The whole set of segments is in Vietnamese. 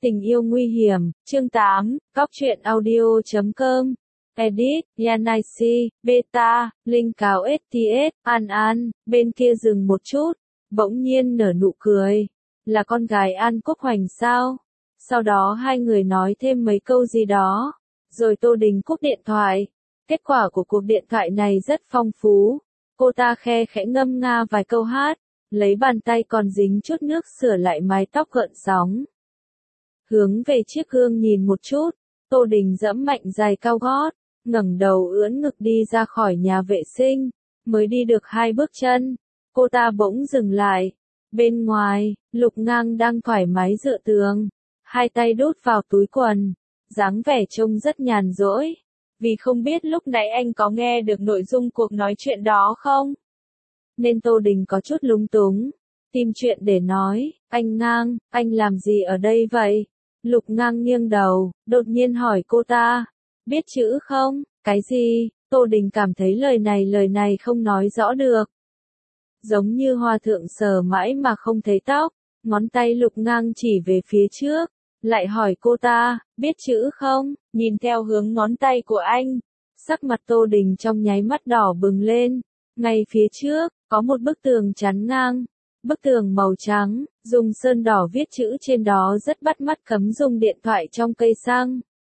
Tình yêu nguy hiểm, chương 8, Góc truyện audio.com. Edit, Yanai Beta, Linh cáo STS, An, bên kia dừng một chút, bỗng nhiên nở nụ cười. Là con gái An Quốc Hoành sao? Sau đó hai người nói thêm mấy câu gì đó, rồi Tô Đình cúp điện thoại. Kết quả của cuộc điện thoại này rất phong phú. Cô ta khe khẽ ngâm nga vài câu hát, lấy bàn tay còn dính chút nước sửa lại mái tóc gợn sóng. Hướng về chiếc gương nhìn một chút, Tô Đình giẫm mạnh giày cao gót, ngẩng đầu ưỡn ngực đi ra khỏi nhà vệ sinh, mới đi được 2 bước chân, cô ta bỗng dừng lại. Bên ngoài, Lục Ngang đang thoải mái dựa tường, hai tay đút vào túi quần, dáng vẻ trông rất nhàn rỗi. Vì không biết lúc nãy anh có nghe được nội dung cuộc nói chuyện đó không? Nên Tô Đình có chút lúng túng, tìm chuyện để nói. Anh Ngang, anh làm gì ở đây vậy? Lục Ngang nghiêng đầu, đột nhiên hỏi cô ta. Biết chữ không? Cái gì? Tô Đình cảm thấy lời này không nói rõ được. Giống như hòa thượng sờ mãi mà không thấy tóc, ngón tay Lục Ngang chỉ về phía trước, lại hỏi cô ta, biết chữ không? Nhìn theo hướng ngón tay của anh, sắc mặt Tô Đình trong nháy mắt đỏ bừng lên. Ngay phía trước, có một bức tường chắn ngang. Bức tường màu trắng, dùng sơn đỏ viết chữ trên đó rất bắt mắt, cấm dùng điện thoại trong cây xăng.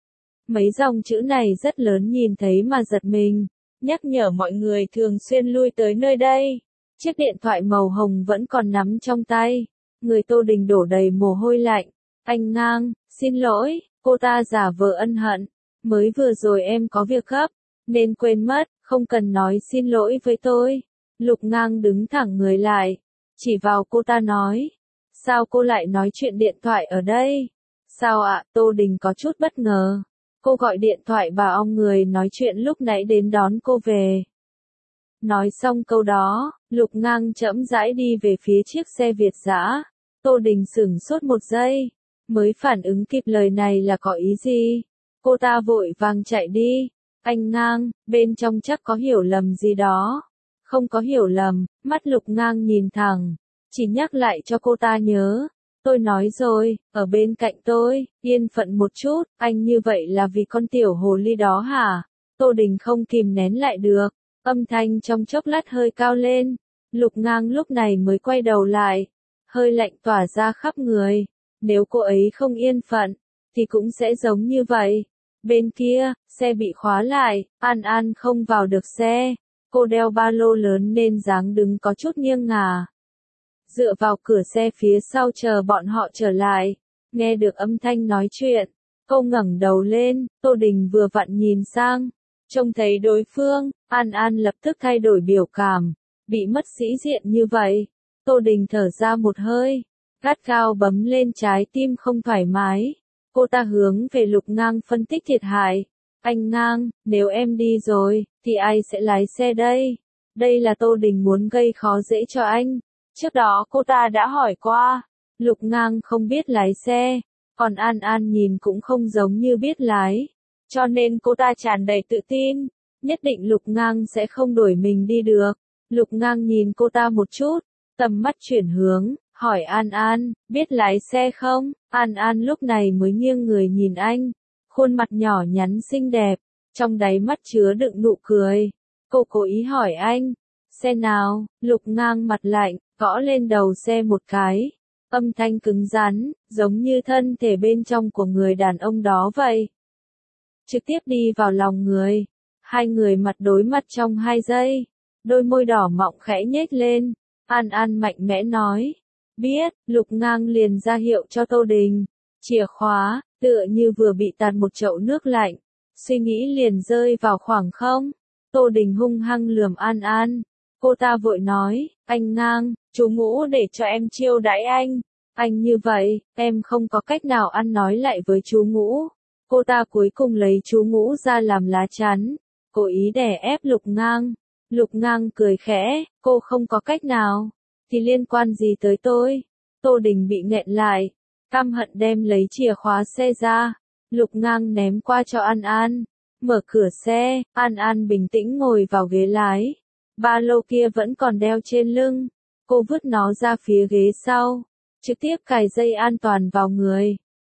Mấy dòng chữ này rất lớn, nhìn thấy mà giật mình, nhắc nhở mọi người thường xuyên lui tới nơi đây. Chiếc điện thoại màu hồng vẫn còn nắm trong tay, người Tô Đình đổ đầy mồ hôi lạnh. Anh Ngang, xin lỗi, cô ta giả vờ ân hận, mới vừa rồi em có việc gấp, nên quên mất, không cần nói xin lỗi với tôi. Lục Ngang đứng thẳng người lại, chỉ vào cô ta nói, sao cô lại nói chuyện điện thoại ở đây? Sao ạ? Tô Đình có chút bất ngờ. Cô gọi điện thoại bảo ông người nói chuyện lúc nãy đến đón cô về. Nói xong câu đó, Lục Ngang chậm rãi đi về phía chiếc xe Việt dã. Tô Đình sửng sốt một giây, mới phản ứng kịp lời này là có ý gì. Cô ta vội vàng chạy đi. Anh Ngang, bên trong chắc có hiểu lầm gì đó. Không có hiểu lầm, mắt Lục Ngang nhìn thẳng, chỉ nhắc lại cho cô ta nhớ. Tôi nói rồi, ở bên cạnh tôi, yên phận một chút, anh như vậy là vì con tiểu hồ ly đó hả? Tô Đình không kìm nén lại được, âm thanh trong chốc lát hơi cao lên. Lục Ngang lúc này mới quay đầu lại, hơi lạnh tỏa ra khắp người. Nếu cô ấy không yên phận, thì cũng sẽ giống như vậy. Bên kia, xe bị khóa lại, An không vào được xe. Cô đeo ba lô lớn nên dáng đứng có chút nghiêng ngả. Dựa vào cửa xe phía sau chờ bọn họ trở lại. Nghe được âm thanh nói chuyện, cô ngẩng đầu lên, Tô Đình vừa vặn nhìn sang. Trông thấy đối phương, An lập tức thay đổi biểu cảm. Bị mất sĩ diện như vậy. Tô Đình thở ra một hơi, gắt gao bấm lên trái tim không thoải mái. Cô ta hướng về Lục Ngang phân tích thiệt hại. Anh Ngang, nếu em đi rồi, thì ai sẽ lái xe đây? Đây là Tô Đình muốn gây khó dễ cho anh. Trước đó cô ta đã hỏi qua, Lục Ngang không biết lái xe, còn An nhìn cũng không giống như biết lái. Cho nên cô ta tràn đầy tự tin, nhất định Lục Ngang sẽ không đuổi mình đi được. Lục Ngang nhìn cô ta một chút, tầm mắt chuyển hướng, hỏi An, biết lái xe không? An lúc này mới nghiêng người nhìn anh, khuôn mặt nhỏ nhắn xinh đẹp, trong đáy mắt chứa đựng nụ cười. Cô cố ý hỏi anh, xe nào? Lục Ngang mặt lạnh, gõ lên đầu xe một cái, âm thanh cứng rắn, giống như thân thể bên trong của người đàn ông đó vậy. Trực tiếp đi vào lòng người, hai người mặt đối mặt trong 2 giây, đôi môi đỏ mọng khẽ nhếch lên. An mạnh mẽ nói, biết. Lục Ngang liền ra hiệu cho Tô Đình, chìa khóa, tựa như vừa bị tạt một chậu nước lạnh, suy nghĩ liền rơi vào khoảng không. Tô Đình hung hăng lườm An. Cô ta vội nói, anh Ngang, chú Ngũ để cho em chiêu đãi anh. Anh như vậy, em không có cách nào ăn nói lại với chú Ngũ. Cô ta cuối cùng lấy chú Ngũ ra làm lá chắn, cố ý đè ép Lục Ngang. Lục Ngang cười khẽ, cô không có cách nào, thì liên quan gì tới tôi? Tô Đình bị nghẹn lại, căm hận đem lấy chìa khóa xe ra. Lục Ngang ném qua cho An, mở cửa xe. An bình tĩnh ngồi vào ghế lái, ba lô kia vẫn còn đeo trên lưng. Cô vứt nó ra phía ghế sau, trực tiếp cài dây an toàn vào người.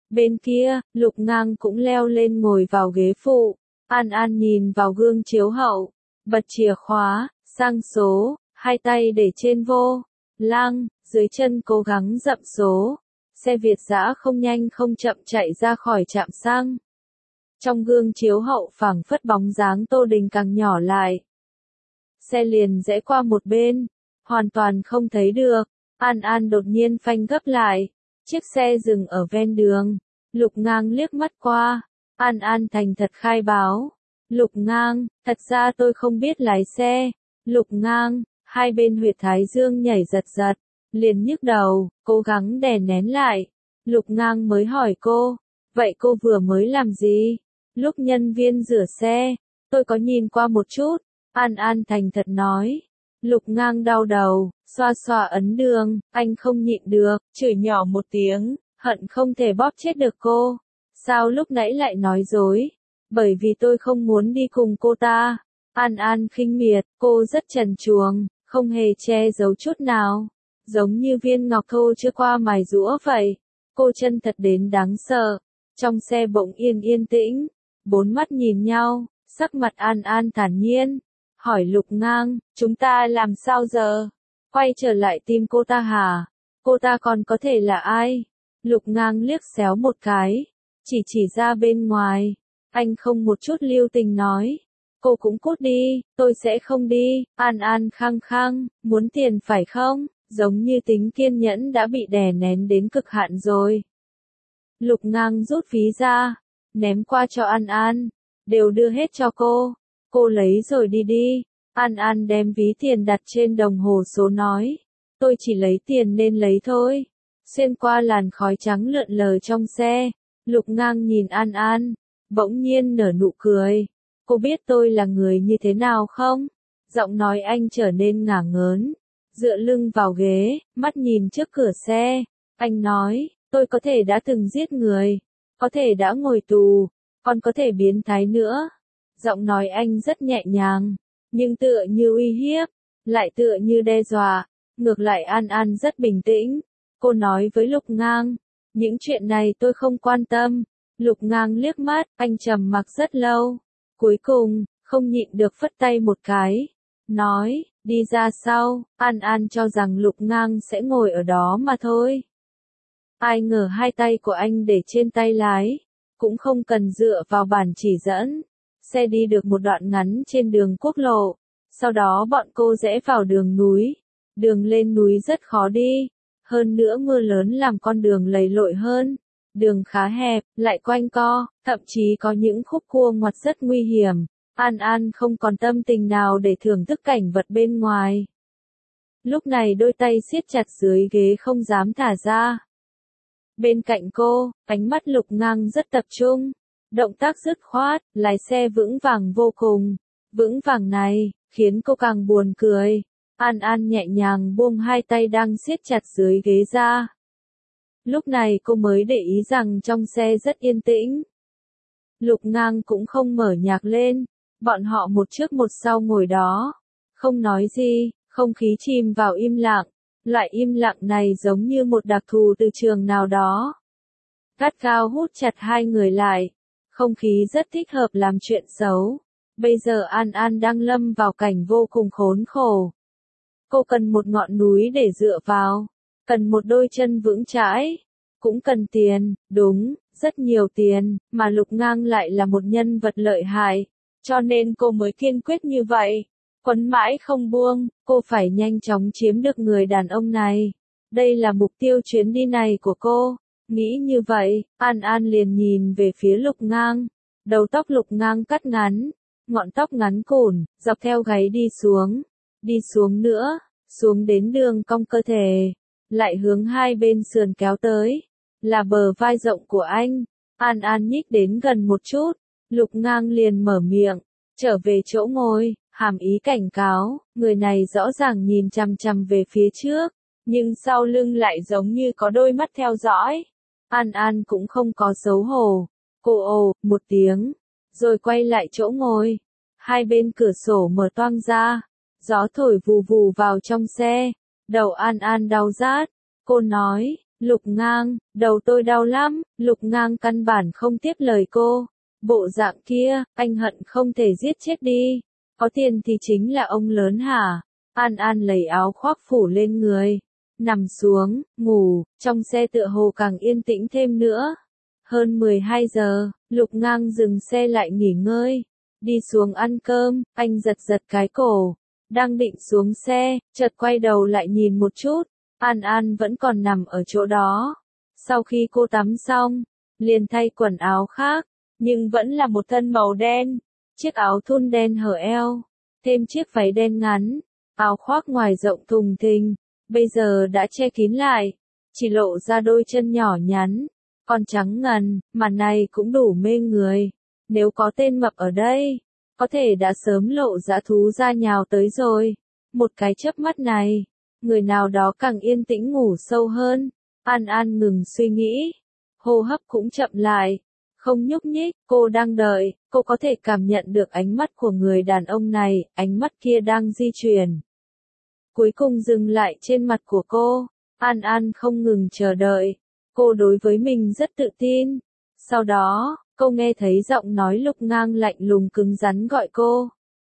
Bên kia, Lục Ngang cũng leo lên ngồi vào ghế phụ. An An nhìn vào gương chiếu hậu, bật chìa khóa, sang số, hai tay để trên vô lăng, dưới chân cố gắng dậm số. Xe Việt dã không nhanh không chậm chạy ra khỏi trạm xăng. Trong gương chiếu hậu phảng phất bóng dáng Tô Đình càng nhỏ lại. Xe liền rẽ qua một bên, hoàn toàn không thấy được. An An đột nhiên phanh gấp lại. Chiếc xe dừng ở ven đường. Lục Ngang liếc mắt qua. An An thành thật khai báo. Lục Ngang, thật ra tôi không biết lái xe. Lục Ngang, hai bên huyệt thái dương nhảy giật giật. Liền nhức đầu, cố gắng đè nén lại. Lục Ngang mới hỏi cô, vậy cô vừa mới làm gì? Lúc nhân viên rửa xe, tôi có nhìn qua một chút. An An thành thật nói. Lục Ngang đau đầu, xoa xoa ấn đường, anh không nhịn được, chửi nhỏ một tiếng, hận không thể bóp chết được cô. Sao lúc nãy lại nói dối? Bởi vì tôi không muốn đi cùng cô ta. An An khinh miệt, cô rất trần truồng, không hề che giấu chút nào. Giống như viên ngọc thô chưa qua mài giũa vậy. Cô chân thật đến đáng sợ. Trong xe bỗng yên tĩnh, bốn mắt nhìn nhau, sắc mặt An An thản nhiên. Hỏi Lục Ngang, chúng ta làm sao giờ? Quay trở lại tìm cô ta hả? Cô ta còn có thể là ai? Lục Ngang liếc xéo một cái, chỉ ra bên ngoài. Anh không một chút lưu tình nói. Cô cũng cút đi, tôi sẽ không đi. An An khăng khăng, muốn tiền phải không? Giống như tính kiên nhẫn đã bị đè nén đến cực hạn rồi. Lục Ngang rút ví ra, ném qua cho An An. Đều đưa hết cho cô. Cô lấy rồi đi đi. An An đem ví tiền đặt trên đồng hồ số nói. Tôi chỉ lấy tiền nên lấy thôi. Xuyên qua làn khói trắng lượn lờ trong xe. Lục Ngang nhìn An An, bỗng nhiên nở nụ cười. Cô biết tôi là người như thế nào không? Giọng nói anh trở nên ngả ngớn. Dựa lưng vào ghế, mắt nhìn trước cửa xe. Anh nói, tôi có thể đã từng giết người. Có thể đã ngồi tù. Còn có thể biến thái nữa. Giọng nói anh rất nhẹ nhàng, nhưng tựa như uy hiếp, lại tựa như đe dọa. Ngược lại An An rất bình tĩnh. Cô nói với Lục Ngang, những chuyện này tôi không quan tâm. Lục Ngang liếc mắt, anh trầm mặc rất lâu. Cuối cùng, không nhịn được phất tay một cái. Nói, đi ra sau. An An cho rằng Lục Ngang sẽ ngồi ở đó mà thôi. Ai ngờ hai tay của anh để trên tay lái. Cũng không cần dựa vào bản chỉ dẫn. Xe đi được một đoạn ngắn trên đường quốc lộ. Sau đó bọn cô rẽ vào đường núi. Đường lên núi rất khó đi. Hơn nữa mưa lớn làm con đường lầy lội hơn. Đường khá hẹp, lại quanh co, thậm chí có những khúc cua ngoặt rất nguy hiểm. An An không còn tâm tình nào để thưởng thức cảnh vật bên ngoài. Lúc này đôi tay siết chặt dưới ghế không dám thả ra. Bên cạnh cô, ánh mắt Lục Ngang rất tập trung. Động tác dứt khoát, lái xe vững vàng vô cùng. Vững vàng này, khiến cô càng buồn cười. An An nhẹ nhàng buông hai tay đang siết chặt dưới ghế ra. Lúc này cô mới để ý rằng trong xe rất yên tĩnh. Lục Ngang cũng không mở nhạc lên. Bọn họ một trước một sau ngồi đó. Không nói gì, không khí chìm vào im lặng. Loại im lặng này giống như một đặc thù từ trường nào đó. Gắt gao hút chặt hai người lại. Không khí rất thích hợp làm chuyện xấu. Bây giờ An An đang lâm vào cảnh vô cùng khốn khổ. Cô cần một ngọn núi để dựa vào. Cần một đôi chân vững chãi. Cũng cần tiền, đúng, rất nhiều tiền, mà Lục Ngang lại là một nhân vật lợi hại. Cho nên cô mới kiên quyết như vậy. Quấn mãi không buông, cô phải nhanh chóng chiếm được người đàn ông này. Đây là mục tiêu chuyến đi này của cô. Nghĩ như vậy, An An liền nhìn về phía Lục Ngang. Đầu tóc Lục Ngang cắt ngắn. Ngọn tóc ngắn cùn, dọc theo gáy đi xuống. Đi xuống nữa, xuống đến đường cong cơ thể. Lại hướng hai bên sườn kéo tới. Là bờ vai rộng của anh. An An nhích đến gần một chút. Lục Ngang liền mở miệng. Trở về chỗ ngồi, hàm ý cảnh cáo. Người này rõ ràng nhìn chằm chằm về phía trước. Nhưng sau lưng lại giống như có đôi mắt theo dõi. An An cũng không có xấu hổ. Cô ồ, một tiếng. Rồi quay lại chỗ ngồi. Hai bên cửa sổ mở toang ra. Gió thổi vù vù vào trong xe. Đầu An An đau rát. Cô nói, Lục Ngang, đầu tôi đau lắm, Lục Ngang căn bản không tiếp lời cô. Bộ dạng kia, anh hận không thể giết chết đi. Có tiền thì chính là ông lớn hả? An An lấy áo khoác phủ lên người. Nằm xuống, ngủ, trong xe tựa hồ càng yên tĩnh thêm nữa. Hơn 12 giờ, Lục Ngang dừng xe lại nghỉ ngơi. Đi xuống ăn cơm, anh giật giật cái cổ. Đang định xuống xe, chợt quay đầu lại nhìn một chút. An An vẫn còn nằm ở chỗ đó. Sau khi cô tắm xong, liền thay quần áo khác, nhưng vẫn là một thân màu đen. Chiếc áo thun đen hở eo, thêm chiếc váy đen ngắn, áo khoác ngoài rộng thùng thình, bây giờ đã che kín lại, chỉ lộ ra đôi chân nhỏ nhắn, còn trắng ngần, màn này cũng đủ mê người. Nếu có tên mập ở đây, có thể đã sớm lộ dã thú ra nhào tới rồi. Một cái chớp mắt này, người nào đó càng yên tĩnh ngủ sâu hơn. An An ngừng suy nghĩ, hô hấp cũng chậm lại, không nhúc nhích, cô đang đợi, cô có thể cảm nhận được ánh mắt của người đàn ông này, ánh mắt kia đang di chuyển. Cuối cùng dừng lại trên mặt của cô, An An không ngừng chờ đợi, cô đối với mình rất tự tin. Sau đó, cô nghe thấy giọng nói Lục Ngang lạnh lùng cứng rắn gọi cô.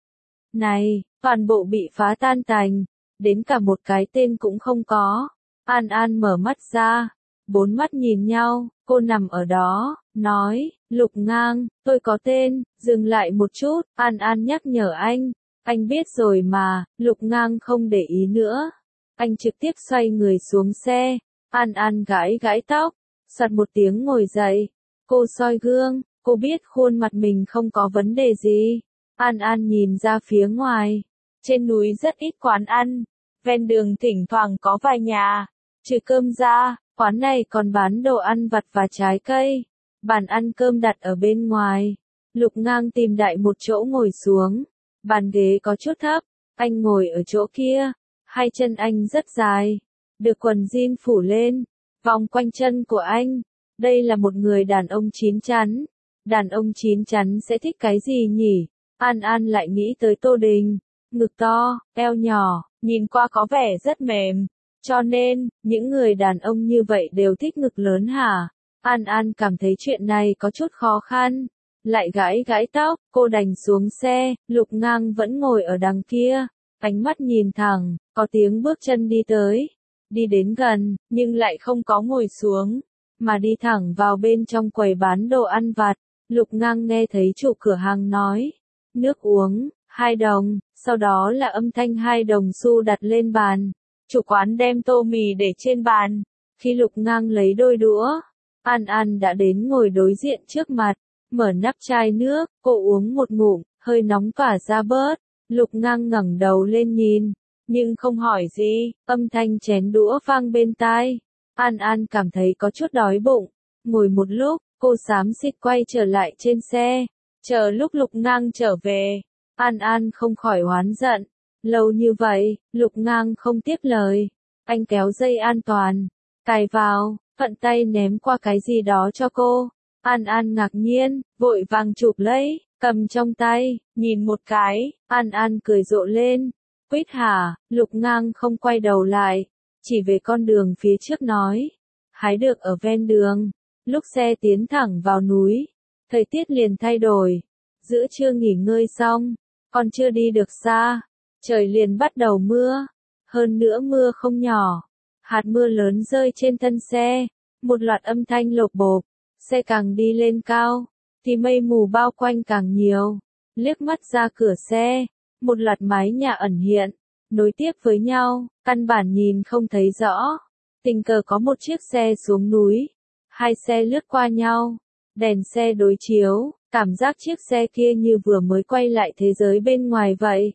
Này, toàn bộ bị phá tan tành, đến cả một cái tên cũng không có. An An mở mắt ra, bốn mắt nhìn nhau, cô nằm ở đó, nói, Lục Ngang, tôi có tên, dừng lại một chút, An An nhắc nhở anh biết rồi mà, Lục Ngang không để ý nữa. Anh trực tiếp xoay người xuống xe, An An gãi gãi tóc, soạt một tiếng ngồi dậy, cô soi gương, cô biết khuôn mặt mình không có vấn đề gì. An An nhìn ra phía ngoài, trên núi rất ít quán ăn, ven đường thỉnh thoảng có vài nhà, trừ cơm ra, quán này còn bán đồ ăn vặt và trái cây. Bàn ăn cơm đặt ở bên ngoài. Lục Ngang tìm đại một chỗ ngồi xuống. Bàn ghế có chút thấp, anh ngồi ở chỗ kia. Hai chân anh rất dài, được quần jean phủ lên, vòng quanh chân của anh. Đây là một người đàn ông chín chắn. Đàn ông chín chắn sẽ thích cái gì nhỉ? An An lại nghĩ tới Tô Đình. Ngực to, eo nhỏ, nhìn qua có vẻ rất mềm. Cho nên, những người đàn ông như vậy đều thích ngực lớn hả? An An cảm thấy chuyện này có chút khó khăn. Lại gãi gãi tóc, cô đành xuống xe, Lục Ngang vẫn ngồi ở đằng kia. Ánh mắt nhìn thẳng, có tiếng bước chân đi tới. Đi đến gần, nhưng lại không có ngồi xuống, mà đi thẳng vào bên trong quầy bán đồ ăn vặt. Lục Ngang nghe thấy chủ cửa hàng nói, nước uống, 2 đồng, sau đó là âm thanh 2 đồng xu đặt lên bàn. Chủ quán đem tô mì để trên bàn. Khi Lục Ngang lấy đôi đũa, An An đã đến ngồi đối diện trước mặt, mở nắp chai nước, cô uống một ngụm, hơi nóng tỏa ra bớt. Lục Ngang ngẩng đầu lên nhìn, nhưng không hỏi gì, âm thanh chén đũa vang bên tai. An An cảm thấy có chút đói bụng, ngồi một lúc, cô xám xịt quay trở lại trên xe, chờ lúc Lục Ngang trở về. An An không khỏi oán giận, lâu như vậy, Lục Ngang không tiếp lời, anh kéo dây an toàn, cài vào, thuận tay ném qua cái gì đó cho cô. An An ngạc nhiên, vội vàng chụp lấy, cầm trong tay, nhìn một cái, An An cười rộ lên. Quýt hả? Lục Ngang không quay đầu lại, chỉ về con đường phía trước nói. Hái được ở ven đường. Lúc xe tiến thẳng vào núi, thời tiết liền thay đổi. Giữa trưa nghỉ ngơi xong, còn chưa đi được xa, trời liền bắt đầu mưa. Hơn nữa mưa không nhỏ. Hạt mưa lớn rơi trên thân xe, một loạt âm thanh lộp bộp. Xe càng đi lên cao, thì mây mù bao quanh càng nhiều. Liếc mắt ra cửa xe, một loạt mái nhà ẩn hiện, nối tiếp với nhau, căn bản nhìn không thấy rõ. Tình cờ có một chiếc xe xuống núi, hai xe lướt qua nhau, đèn xe đối chiếu, cảm giác chiếc xe kia như vừa mới quay lại thế giới bên ngoài vậy.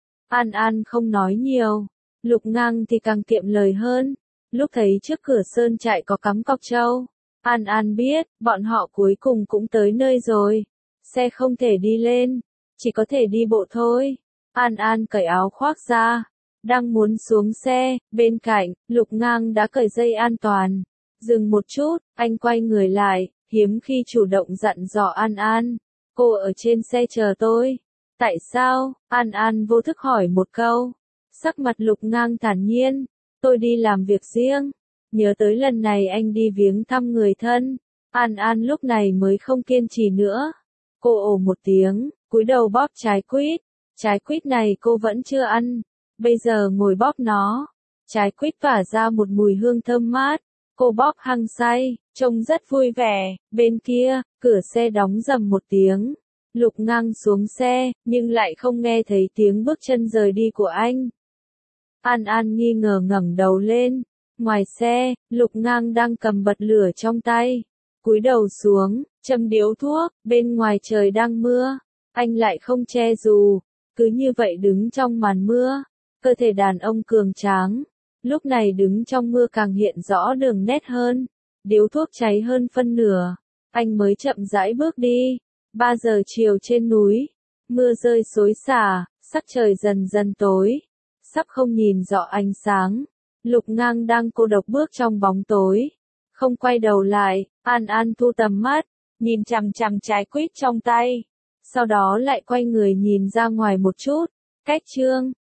An An không nói nhiều, Lục Ngang thì càng kiệm lời hơn. Lúc thấy trước cửa sơn trại có cắm cọc trâu, An An biết, bọn họ cuối cùng cũng tới nơi rồi. Xe không thể đi lên, chỉ có thể đi bộ thôi. An An cởi áo khoác ra, đang muốn xuống xe, bên cạnh, Lục Ngang đã cởi dây an toàn. Dừng một chút, anh quay người lại, hiếm khi chủ động dặn dò An An. Cô ở trên xe chờ tôi. Tại sao? An An vô thức hỏi một câu. Sắc mặt Lục Ngang thản nhiên. Tôi đi làm việc riêng. Nhớ tới lần này anh đi viếng thăm người thân, An An lúc này mới không kiên trì nữa. Cô ồ một tiếng, cúi đầu bóp trái quýt. Trái quýt này cô vẫn chưa ăn, bây giờ ngồi bóp nó. Trái quýt phả ra một mùi hương thơm mát, cô bóp hăng say, trông rất vui vẻ. Bên kia, cửa xe đóng rầm một tiếng. Lục Ngang xuống xe, nhưng lại không nghe thấy tiếng bước chân rời đi của anh. An An nghi ngờ ngẩng đầu lên. Ngoài xe, Lục Ngang đang cầm bật lửa trong tay. Cúi đầu xuống, châm điếu thuốc, bên ngoài trời đang mưa. Anh lại không che dù, cứ như vậy đứng trong màn mưa. Cơ thể đàn ông cường tráng, lúc này đứng trong mưa càng hiện rõ đường nét hơn. Điếu thuốc cháy hơn phân nửa, anh mới chậm rãi bước đi. 3 giờ chiều trên núi, mưa rơi xối xả, sắc trời dần dần tối, sắp không nhìn rõ ánh sáng. Lục Ngang đang cô độc bước trong bóng tối, không quay đầu lại. An An thu tầm mắt, nhìn chằm chằm trái quýt trong tay, sau đó lại quay người nhìn ra ngoài một chút. Cách Trương